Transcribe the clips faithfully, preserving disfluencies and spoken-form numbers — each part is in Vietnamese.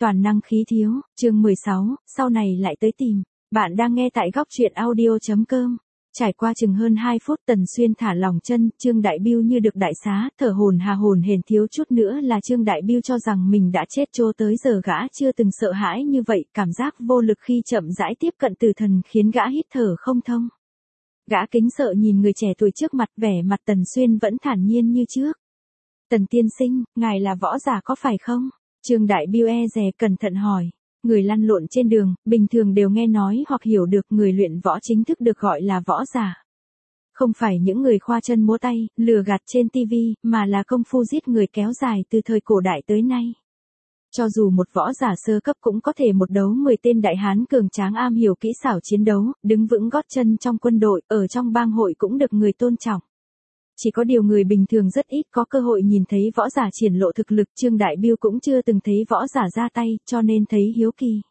toàn năng khí thiếu, chương mười sáu, sau này lại tới tìm. Bạn đang nghe tại góc truyện audio chấm com. Trải qua chừng hơn hai phút Tần Xuyên thả lỏng chân, Trương Đại Bưu như được đại xá, thở hổn hà hổn hển thiếu chút nữa là Trương Đại Bưu cho rằng mình đã chết trô tới giờ gã chưa từng sợ hãi như vậy, cảm giác vô lực khi chậm rãi tiếp cận tử thần khiến gã hít thở không thông. Gã kính sợ nhìn người trẻ tuổi trước mặt, vẻ mặt Tần Xuyên vẫn thản nhiên như trước. Tần tiên sinh, ngài là võ giả có phải không? Trương Đại Bưu e dè cẩn thận hỏi. Người lăn lộn trên đường, bình thường đều nghe nói hoặc hiểu được người luyện võ chính thức được gọi là võ giả. Không phải những người khoa chân múa tay, lừa gạt trên tivi, mà là công phu giết người kéo dài từ thời cổ đại tới nay. Cho dù một võ giả sơ cấp cũng có thể một đấu mười tên đại hán cường tráng am hiểu kỹ xảo chiến đấu, đứng vững gót chân trong quân đội, ở trong bang hội cũng được người tôn trọng. Chỉ có điều người bình thường rất ít có cơ hội nhìn thấy võ giả triển lộ thực lực, Trương Đại Bưu cũng chưa từng thấy võ giả ra tay, cho nên thấy hiếu kỳ.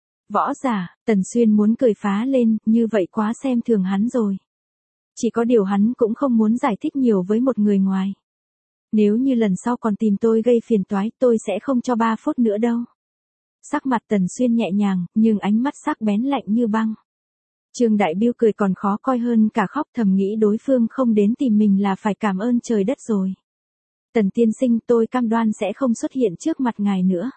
Võ giả, Tần Xuyên muốn cười phá lên, như vậy quá xem thường hắn rồi. Chỉ có điều hắn cũng không muốn giải thích nhiều với một người ngoài. Nếu như lần sau còn tìm tôi gây phiền toái, tôi sẽ không cho ba phút nữa đâu. Sắc mặt Tần Xuyên nhẹ nhàng, nhưng ánh mắt sắc bén lạnh như băng. Trương Đại Bưu cười còn khó coi hơn cả khóc, thầm nghĩ đối phương không đến tìm mình là phải cảm ơn trời đất rồi. Tần tiên sinh, tôi cam đoan sẽ không xuất hiện trước mặt ngài nữa.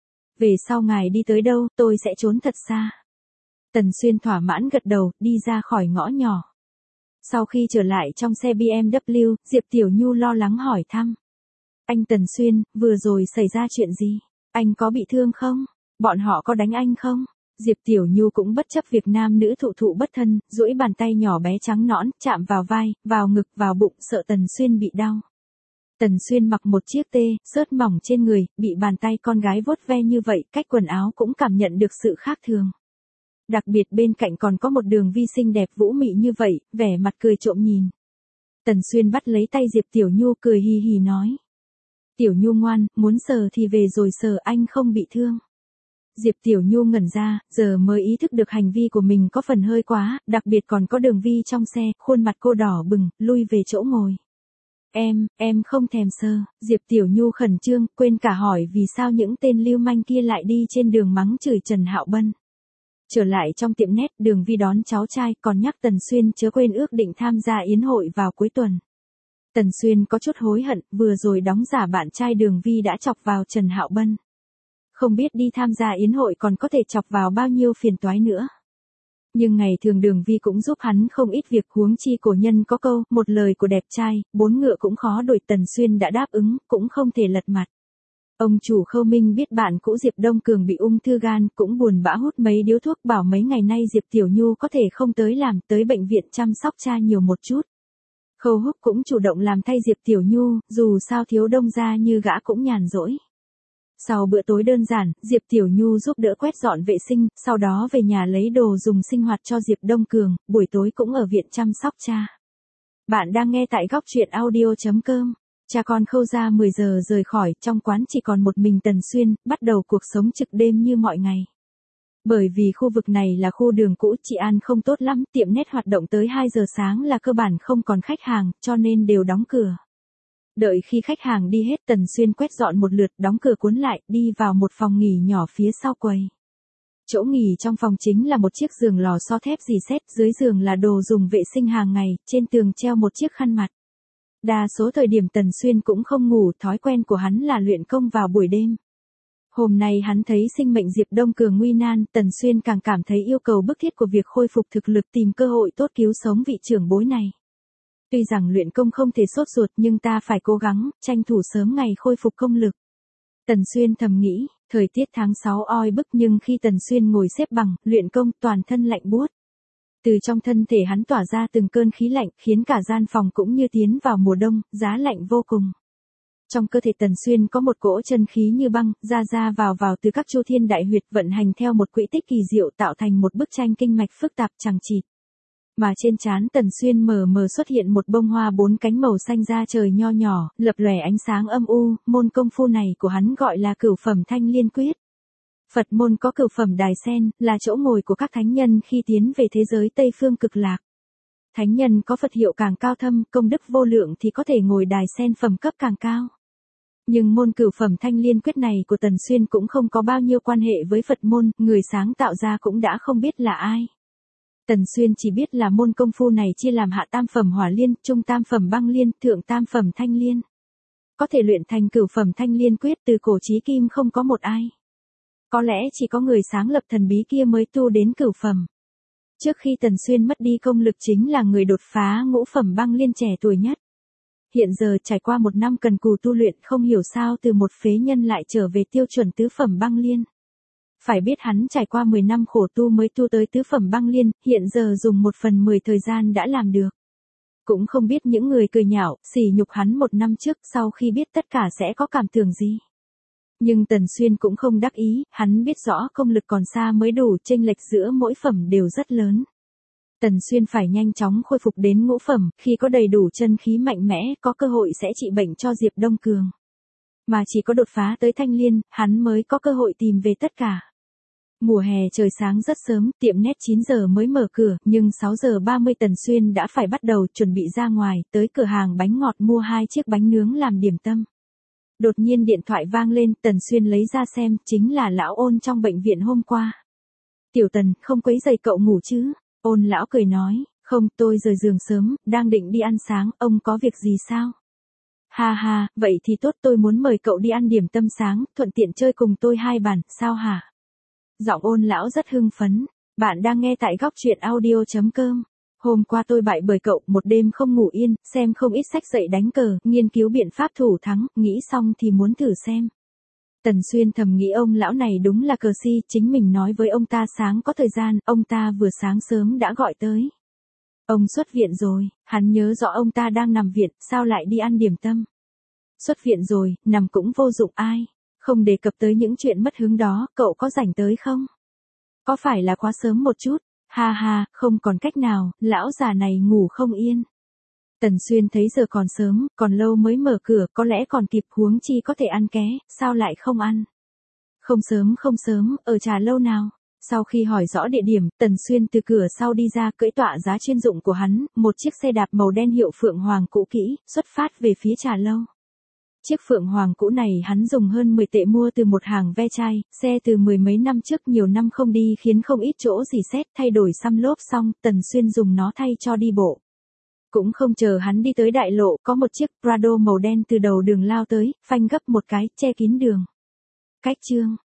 Về sau ngài đi tới đâu, tôi sẽ trốn thật xa. Tần Xuyên thỏa mãn gật đầu, đi ra khỏi ngõ nhỏ. Sau khi trở lại trong xe bê em vê, Diệp Tiểu Nhu lo lắng hỏi thăm. Anh Tần Xuyên, vừa rồi xảy ra chuyện gì? Anh có bị thương không? Bọn họ có đánh anh không? Diệp Tiểu Nhu cũng bất chấp việc nam nữ thụ thụ bất thân, duỗi bàn tay nhỏ bé trắng nõn, chạm vào vai, vào ngực, vào bụng, sợ Tần Xuyên bị đau. Tần Xuyên mặc một chiếc tê, xớt mỏng trên người, bị bàn tay con gái vuốt ve như vậy, cách quần áo cũng cảm nhận được sự khác thường. Đặc biệt bên cạnh còn có một đường vi xinh đẹp vũ mị như vậy, vẻ mặt cười trộm nhìn. Tần Xuyên bắt lấy tay Diệp Tiểu Nhu cười hì hì nói. Tiểu Nhu ngoan, muốn sờ thì về rồi sờ, anh không bị thương. Diệp Tiểu Nhu ngẩn ra, giờ mới ý thức được hành vi của mình có phần hơi quá, đặc biệt còn có đường vi trong xe, khuôn mặt cô đỏ bừng, lui về chỗ ngồi. Em, em không thèm sờ. Diệp Tiểu Nhu khẩn trương, quên cả hỏi vì sao những tên lưu manh kia lại đi trên đường mắng chửi Trần Hạo Bân. Trở lại trong tiệm nét, đường vi đón cháu trai, còn nhắc Tần Xuyên chớ quên ước định tham gia yến hội vào cuối tuần. Tần Xuyên có chút hối hận, vừa rồi đóng giả bạn trai đường vi đã chọc vào Trần Hạo Bân. Không biết đi tham gia yến hội còn có thể chọc vào bao nhiêu phiền toái nữa. Nhưng ngày thường đường vi cũng giúp hắn không ít việc, huống chi cổ nhân có câu, một lời của đẹp trai, bốn ngựa cũng khó đổi. Tần Xuyên đã đáp ứng, cũng không thể lật mặt. Ông chủ Khâu Minh biết bạn cũ Diệp Đông Cường bị ung thư gan, cũng buồn bã hút mấy điếu thuốc, bảo mấy ngày nay Diệp Tiểu Nhu có thể không tới làm, tới bệnh viện chăm sóc cha nhiều một chút. Khâu Húc cũng chủ động làm thay Diệp Tiểu Nhu, dù sao thiếu đông gia như gã cũng nhàn rỗi. Sau bữa tối đơn giản, Diệp Tiểu Nhu giúp đỡ quét dọn vệ sinh, sau đó về nhà lấy đồ dùng sinh hoạt cho Diệp Đông Cường, buổi tối cũng ở viện chăm sóc cha. Bạn đang nghe tại góc truyện audio chấm com. Cha con Khâu gia mười giờ rời khỏi, trong quán chỉ còn một mình Tần Xuyên, bắt đầu cuộc sống trực đêm như mọi ngày. Bởi vì khu vực này là khu đường cũ, trị an không tốt lắm, tiệm nét hoạt động tới hai giờ sáng là cơ bản không còn khách hàng, cho nên đều đóng cửa. Đợi khi khách hàng đi hết, Tần Xuyên quét dọn một lượt, đóng cửa cuốn lại, đi vào một phòng nghỉ nhỏ phía sau quầy. Chỗ nghỉ trong phòng chính là một chiếc giường lò xo thép rỉ sét, dưới giường là đồ dùng vệ sinh hàng ngày, trên tường treo một chiếc khăn mặt. Đa số thời điểm Tần Xuyên cũng không ngủ, thói quen của hắn là luyện công vào buổi đêm. Hôm nay hắn thấy sinh mệnh Diệp Đông Cường nguy nan, Tần Xuyên càng cảm thấy yêu cầu bức thiết của việc khôi phục thực lực, tìm cơ hội tốt cứu sống vị trưởng bối này. Tuy rằng luyện công không thể sốt ruột nhưng ta phải cố gắng, tranh thủ sớm ngày khôi phục công lực. Tần Xuyên thầm nghĩ, thời tiết tháng sáu oi bức nhưng khi Tần Xuyên ngồi xếp bằng, luyện công toàn thân lạnh buốt. Từ trong thân thể hắn tỏa ra từng cơn khí lạnh, khiến cả gian phòng cũng như tiến vào mùa đông, giá lạnh vô cùng. Trong cơ thể Tần Xuyên có một cỗ chân khí như băng, ra ra vào vào từ các chu thiên đại huyệt vận hành theo một quỹ tích kỳ diệu tạo thành một bức tranh kinh mạch phức tạp chằng chịt. Mà trên trán Tần Xuyên mờ mờ xuất hiện một bông hoa bốn cánh màu xanh da trời nho nhỏ, lập lòe ánh sáng âm u, môn công phu này của hắn gọi là cửu phẩm thanh liên quyết. Phật môn có cửu phẩm đài sen, là chỗ ngồi của các thánh nhân khi tiến về thế giới Tây Phương cực lạc. Thánh nhân có Phật hiệu càng cao thâm, công đức vô lượng thì có thể ngồi đài sen phẩm cấp càng cao. Nhưng môn cửu phẩm thanh liên quyết này của Tần Xuyên cũng không có bao nhiêu quan hệ với Phật môn, người sáng tạo ra cũng đã không biết là ai. Tần Xuyên chỉ biết là môn công phu này chia làm hạ tam phẩm hỏa liên, trung tam phẩm băng liên, thượng tam phẩm thanh liên. Có thể luyện thành cửu phẩm thanh liên quyết từ cổ chí kim không có một ai. Có lẽ chỉ có người sáng lập thần bí kia mới tu đến cửu phẩm. Trước khi Tần Xuyên mất đi công lực chính là người đột phá ngũ phẩm băng liên trẻ tuổi nhất. Hiện giờ trải qua một năm cần cù tu luyện không hiểu sao từ một phế nhân lại trở về tiêu chuẩn tứ phẩm băng liên. Phải biết hắn trải qua mười năm khổ tu mới tu tới tứ phẩm băng liên, hiện giờ dùng một phần mười thời gian đã làm được. Cũng không biết những người cười nhạo, sỉ nhục hắn một năm trước sau khi biết tất cả sẽ có cảm tưởng gì. Nhưng Tần Xuyên cũng không đắc ý, hắn biết rõ công lực còn xa mới đủ, chênh lệch giữa mỗi phẩm đều rất lớn. Tần Xuyên phải nhanh chóng khôi phục đến ngũ phẩm, khi có đầy đủ chân khí mạnh mẽ, có cơ hội sẽ trị bệnh cho Diệp Đông Cường. Mà chỉ có đột phá tới thanh liên, hắn mới có cơ hội tìm về tất cả. Mùa hè trời sáng rất sớm, tiệm nét chín giờ mới mở cửa, nhưng sáu giờ ba mươi Tần Xuyên đã phải bắt đầu chuẩn bị ra ngoài, tới cửa hàng bánh ngọt mua hai chiếc bánh nướng làm điểm tâm. Đột nhiên điện thoại vang lên, Tần Xuyên lấy ra xem, chính là lão Ôn trong bệnh viện hôm qua. Tiểu Tần, không quấy rầy cậu ngủ chứ? Ôn lão cười nói, không, tôi rời giường sớm, đang định đi ăn sáng, ông có việc gì sao? Ha ha, vậy thì tốt, tôi muốn mời cậu đi ăn điểm tâm sáng, thuận tiện chơi cùng tôi hai bàn, sao hả? Giọng Ôn lão rất hưng phấn. Bạn đang nghe tại góc truyện audio chấm com. Hôm qua tôi bại bởi cậu, một đêm không ngủ yên, xem không ít sách dạy đánh cờ, nghiên cứu biện pháp thủ thắng, nghĩ xong thì muốn thử xem. Tần Xuyên thầm nghĩ ông lão này đúng là cờ si, chính mình nói với ông ta sáng có thời gian, ông ta vừa sáng sớm đã gọi tới. Ông xuất viện rồi, hắn nhớ rõ ông ta đang nằm viện, sao lại đi ăn điểm tâm. Xuất viện rồi, nằm cũng vô dụng ai. Không đề cập tới những chuyện mất hứng đó, cậu có rảnh tới không? Có phải là quá sớm một chút? Ha ha, không còn cách nào, lão già này ngủ không yên. Tần Xuyên thấy giờ còn sớm, còn lâu mới mở cửa, có lẽ còn kịp, huống chi có thể ăn ké, sao lại không ăn? Không sớm không sớm, ở trà lâu nào? Sau khi hỏi rõ địa điểm, Tần Xuyên từ cửa sau đi ra, cưỡi tọa giá chuyên dụng của hắn, một chiếc xe đạp màu đen hiệu Phượng Hoàng cũ kỹ, xuất phát về phía trà lâu. Chiếc Phượng Hoàng cũ này hắn dùng hơn mười tệ mua từ một hàng ve chai, xe từ mười mấy năm trước, nhiều năm không đi khiến không ít chỗ rỉ sét, thay đổi xăm lốp xong, Tần Xuyên dùng nó thay cho đi bộ. Cũng không chờ hắn đi tới đại lộ, có một chiếc Prado màu đen từ đầu đường lao tới, phanh gấp một cái, che kín đường. Cách chương